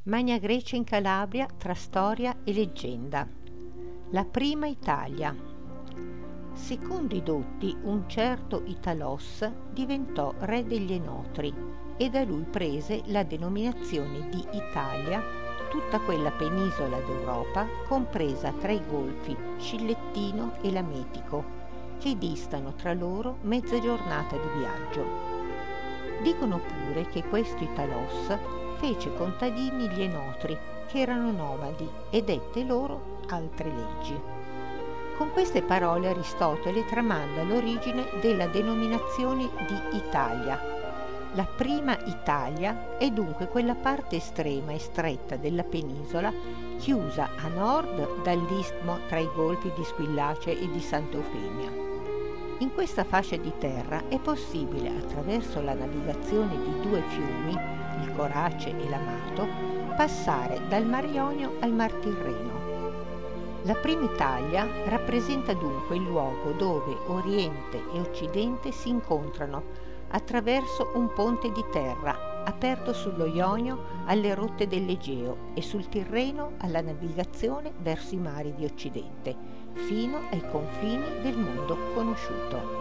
Magna Grecia in Calabria tra storia e leggenda. La prima Italia. Secondo i dotti, un certo Italos diventò re degli Enotri e da lui prese la denominazione di Italia tutta quella penisola d'Europa compresa tra i golfi Scillettino e Lametico, che distano tra loro mezza giornata di viaggio. Dicono pure che questo Italos fece contadini gli Enotri, che erano nomadi, e dette loro altre leggi. Con queste parole Aristotele tramanda l'origine della denominazione di Italia. La prima Italia è dunque quella parte estrema e stretta della penisola chiusa a nord dall'istmo tra i golfi di Squillace e di Sant'Eufemia. In questa fascia di terra è possibile, attraverso la navigazione di due fiumi, il Corace e l'Amato, passare dal Mar Ionio al Mar Tirreno. La prima Italia rappresenta dunque il luogo dove Oriente e Occidente si incontrano attraverso un ponte di terra aperto sullo Ionio alle rotte dell'Egeo e sul Tirreno alla navigazione verso i mari di Occidente, fino ai confini del mondo conosciuto.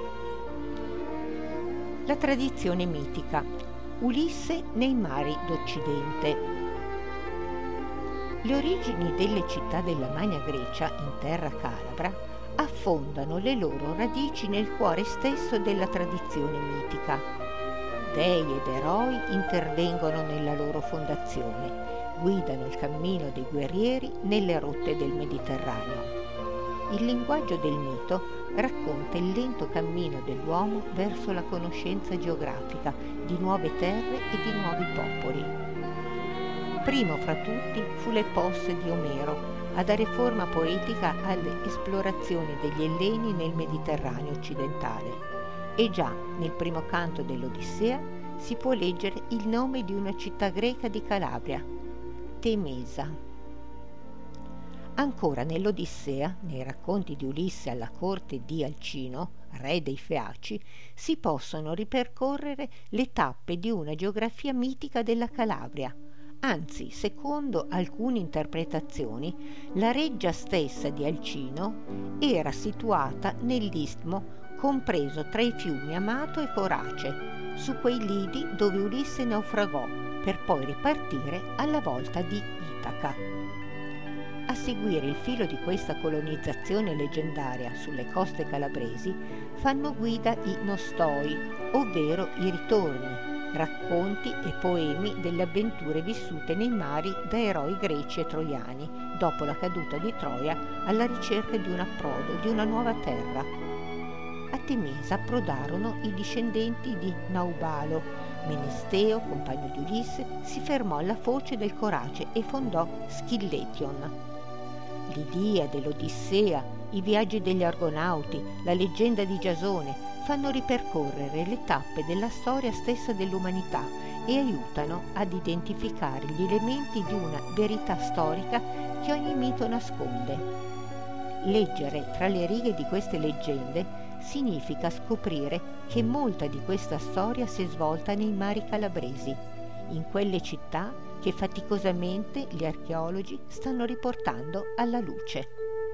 La tradizione mitica. Ulisse nei mari d'Occidente. Le origini delle città della Magna Grecia in terra calabra affondano le loro radici nel cuore stesso della tradizione mitica. Dei ed eroi intervengono nella loro fondazione, guidano il cammino dei guerrieri nelle rotte del Mediterraneo. Il linguaggio del mito racconta il lento cammino dell'uomo verso la conoscenza geografica di nuove terre e di nuovi popoli. Primo fra tutti fu l'Epos di Omero a dare forma poetica alle esplorazioni degli Elleni nel Mediterraneo occidentale, e già nel primo canto dell'Odissea si può leggere il nome di una città greca di Calabria, Temesa. Ancora nell'Odissea, nei racconti di Ulisse alla corte di Alcino, re dei Feaci, si possono ripercorrere le tappe di una geografia mitica della Calabria. Anzi, secondo alcune interpretazioni, la reggia stessa di Alcino era situata nell'istmo compreso tra i fiumi Amato e Corace, su quei lidi dove Ulisse naufragò, per poi ripartire alla volta di Itaca. A seguire il filo di questa colonizzazione leggendaria sulle coste calabresi fanno guida i Nostoi, ovvero i ritorni, racconti e poemi delle avventure vissute nei mari da eroi greci e troiani dopo la caduta di Troia alla ricerca di un approdo, di una nuova terra. A Temesa approdarono i discendenti di Naubalo. Menesteo, compagno di Ulisse, si fermò alla foce del Corace e fondò Schilletion. L'Iliade, l'Odissea, i viaggi degli Argonauti, la leggenda di Giasone fanno ripercorrere le tappe della storia stessa dell'umanità e aiutano ad identificare gli elementi di una verità storica che ogni mito nasconde. Leggere tra le righe di queste leggende significa scoprire che molta di questa storia si è svolta nei mari calabresi, in quelle città che faticosamente gli archeologi stanno riportando alla luce.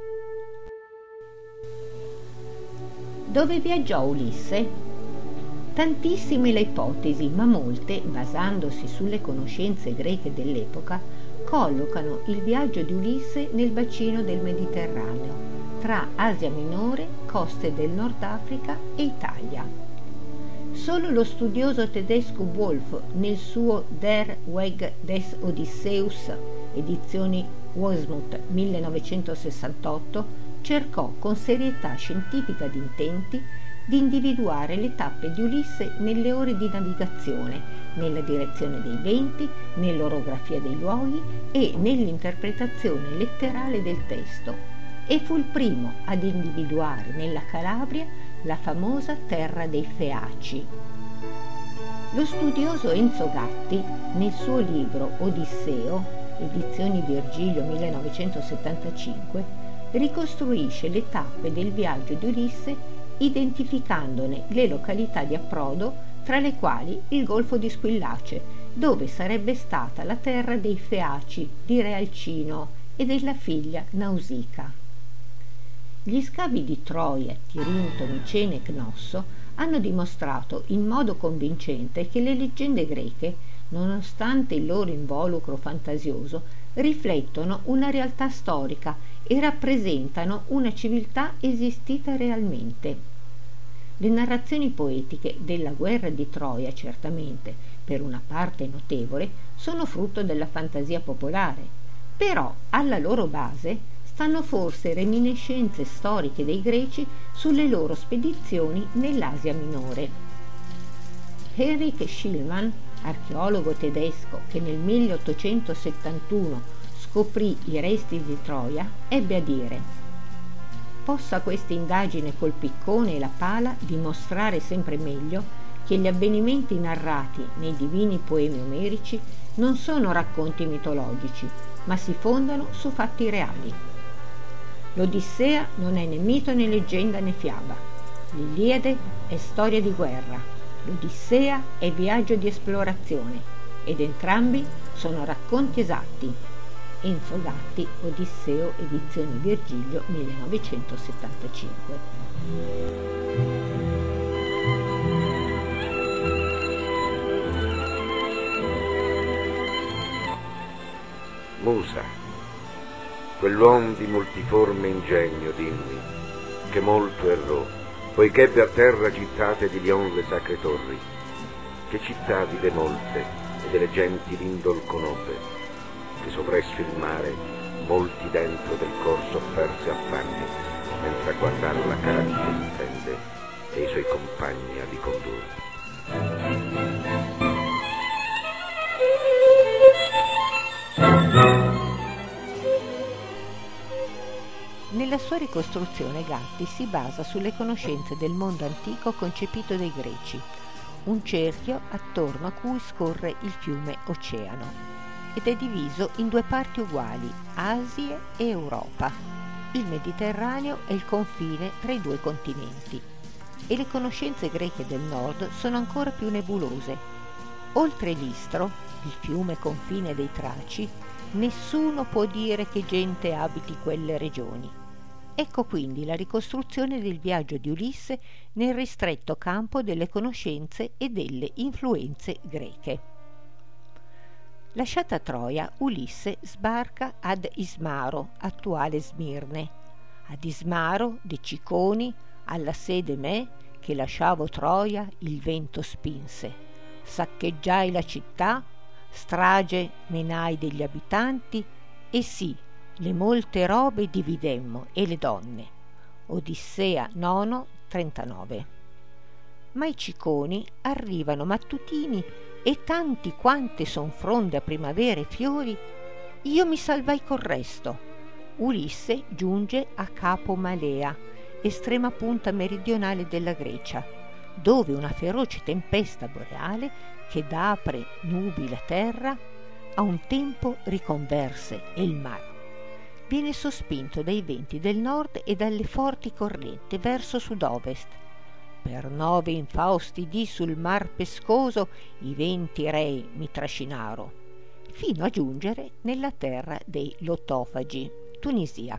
Dove viaggiò Ulisse? Tantissime le ipotesi, ma molte, basandosi sulle conoscenze greche dell'epoca, collocano il viaggio di Ulisse nel bacino del Mediterraneo, tra Asia Minore, coste del Nord Africa e Italia. Solo lo studioso tedesco Wolf, nel suo Der Weg des Odysseus, edizioni Wismut 1968, cercò con serietà scientifica di intenti di individuare le tappe di Ulisse nelle ore di navigazione, nella direzione dei venti, nell'orografia dei luoghi e nell'interpretazione letterale del testo, e fu il primo ad individuare nella Calabria la famosa terra dei Feaci. Lo studioso Enzo Gatti, nel suo libro Odisseo, edizioni Virgilio 1975, ricostruisce le tappe del viaggio di Ulisse identificandone le località di approdo, tra le quali il golfo di Squillace, dove sarebbe stata la terra dei Feaci, di Re Alcino e della figlia Nausica. Gli scavi di Troia, Tirinto, Micene e Cnosso hanno dimostrato in modo convincente che le leggende greche, nonostante il loro involucro fantasioso, riflettono una realtà storica e rappresentano una civiltà esistita realmente. Le narrazioni poetiche della guerra di Troia, certamente, per una parte notevole, sono frutto della fantasia popolare, però alla loro base stanno forse reminiscenze storiche dei greci sulle loro spedizioni nell'Asia minore. Henrik Schillmann, archeologo tedesco che nel 1871 scoprì i resti di Troia, ebbe a dire: «Possa questa indagine col piccone e la pala dimostrare sempre meglio che gli avvenimenti narrati nei divini poemi omerici non sono racconti mitologici, ma si fondano su fatti reali. L'Odissea non è né mito né leggenda né fiaba. L'Iliade è storia di guerra. L'Odissea è viaggio di esplorazione ed entrambi sono racconti esatti». Enzo Gatti, Odisseo, edizioni Virgilio, 1975. Musa, quell'uom di multiforme ingegno, dimmi, che molto errò, poiché ebbe a terra gittate di Lion le sacre torri, che città vide molte e delle genti l'indol conobbe, che sopresso il mare molti dentro del corso perse affanni, mentre a guardare la caraviglia intende e i suoi compagni a ricondurre. Nella sua ricostruzione Gatti si basa sulle conoscenze del mondo antico concepito dai greci, un cerchio attorno a cui scorre il fiume Oceano, ed è diviso in due parti uguali, Asia e Europa. Il Mediterraneo è il confine tra i due continenti e le conoscenze greche del nord sono ancora più nebulose. Oltre l'Istro, il fiume confine dei Traci, nessuno può dire che gente abiti quelle regioni. Ecco quindi la ricostruzione del viaggio di Ulisse nel ristretto campo delle conoscenze e delle influenze greche. Lasciata Troia, Ulisse sbarca ad Ismaro, attuale Smirne. Ad Ismaro, di Ciconi, alla sede me, che lasciavo Troia, il vento spinse. Saccheggiai la città, strage menai degli abitanti, e sì, le molte robe dividemmo e le donne. Odissea 9, 39. Ma i Ciconi arrivano mattutini e tanti quante son fronde a primavera e fiori, io mi salvai col resto. Ulisse giunge a Capo Malea, estrema punta meridionale della Grecia, dove una feroce tempesta boreale che d'apre nubi la terra a un tempo riconverse il mare. Viene sospinto dai venti del nord e dalle forti correnti verso sud-ovest. Per 9 infausti dì sul mar pescoso i venti rei mi trascinaro, fino a giungere nella terra dei Lotofagi, Tunisia.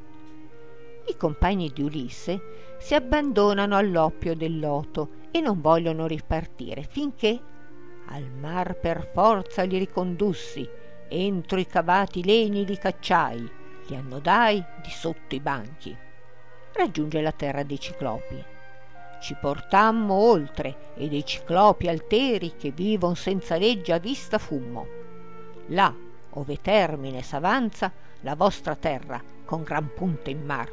I compagni di Ulisse si abbandonano all'oppio del loto e non vogliono ripartire finché al mar per forza li ricondussi, entro i cavati legni li cacciai, li annodai di sotto i banchi. Raggiunge la terra dei Ciclopi. Ci portammo oltre e dei Ciclopi alteri che vivon senza legge a vista fummo. Là, ove termine s'avanza la vostra terra con gran punta in mar.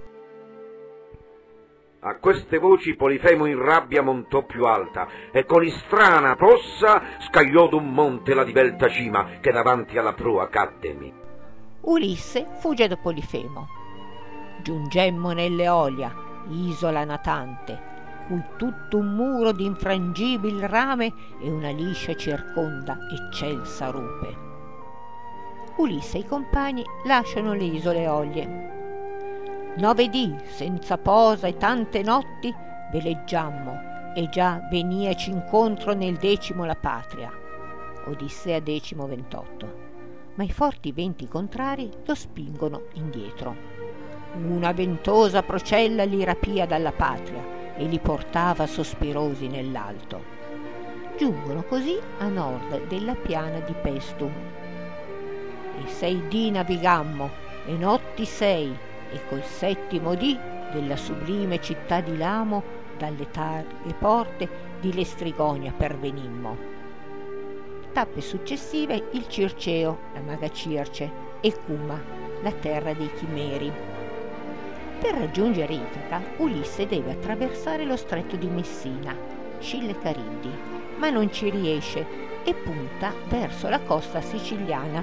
A queste voci Polifemo in rabbia montò più alta e con istrana tossa scagliò d'un monte la divelta cima che davanti alla prua caddemi. Ulisse fugge da Polifemo. Giungemmo nell'Eolia, isola natante, cui tutto un muro d'infrangibil rame e una liscia circonda eccelsa rupe. Ulisse e i compagni lasciano le isole Eolie. 9 dì senza posa e tante notti veleggiammo e già veniaci incontro nel 10° la patria. Odissea 10:28, ma i forti venti contrari lo spingono indietro. Una ventosa procella li rapia dalla patria e li portava sospirosi nell'alto. Giungono così a nord della piana di Pestum. E 6 dì navigammo, e notti 6, e col 7° dì della sublime città di Lamo dalle targhe porte di Lestrigonia pervenimmo. Tappe successive il Circeo, la maga Circe, e Cuma, la terra dei Chimeri. Per raggiungere Itaca, Ulisse deve attraversare lo stretto di Messina, Scille Cariddi, ma non ci riesce e punta verso la costa siciliana,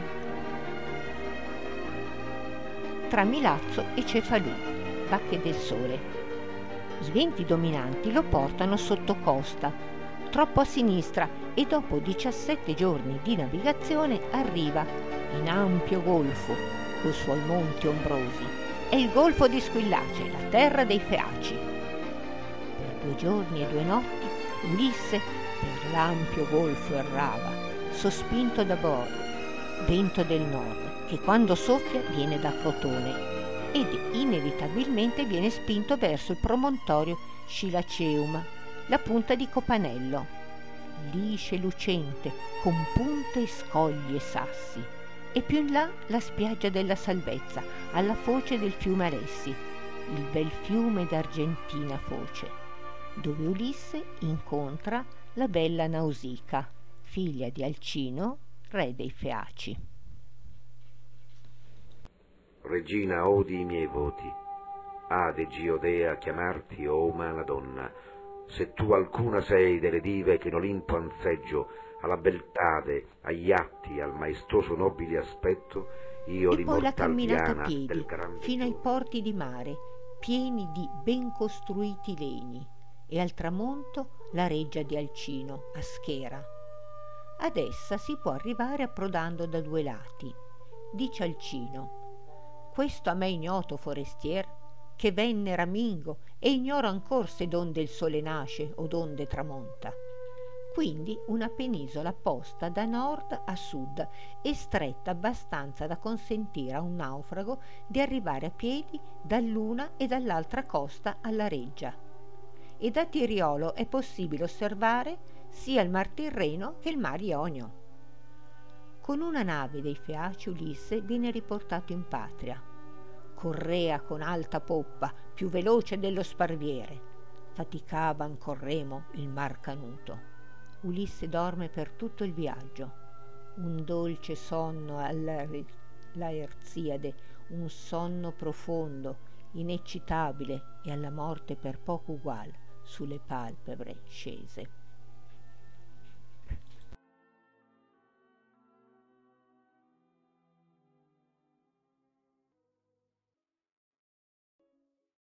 tra Milazzo e Cefalù, Bacche del Sole. Venti dominanti lo portano sotto costa, troppo a sinistra, e dopo 17 giorni di navigazione arriva in ampio golfo coi suoi monti ombrosi. È il golfo di Squillace, la terra dei Feaci. Per 2 giorni e 2 notti Ulisse per l'ampio golfo errava, sospinto da vento del nord, che quando soffia viene da Crotone, ed inevitabilmente viene spinto verso il promontorio Scilaceum, la punta di Copanello, lisce lucente, con punte e scogli e sassi, e più in là la spiaggia della Salvezza, alla foce del fiume Alessi, il bel fiume d'argentina foce, dove Ulisse incontra la bella Nausica, figlia di Alcino, re dei Feaci. Regina, odi i miei voti. Ade Giodea chiamarti, o umana donna, se tu alcuna sei delle dive che in Olimpo han seggio, alla beltade, agli atti, al maestoso nobile aspetto, io e poi la camminata a Diana piedi del grande fino ai giorno. porti di mare, pieni di ben costruiti legni, e al tramonto la reggia di Alcino, a Schera. Ad essa si può arrivare approdando da 2 lati. Dice Alcino: questo a me ignoto, forestier, che venne ramingo, e ignoro ancor se donde il sole nasce o donde tramonta. Quindi una penisola posta da nord a sud e stretta abbastanza da consentire a un naufrago di arrivare a piedi dall'una e dall'altra costa alla reggia. E da Tiriolo è possibile osservare sia il Mar Tirreno che il Mar Ionio. Con una nave dei Feaci Ulisse viene riportato in patria. Correa con alta poppa, più veloce dello sparviere. Faticava ancor remo il mar canuto. Ulisse dorme per tutto il viaggio. Un dolce sonno alla Laerziade, un sonno profondo, ineccitabile e alla morte per poco ugual, sulle palpebre scese.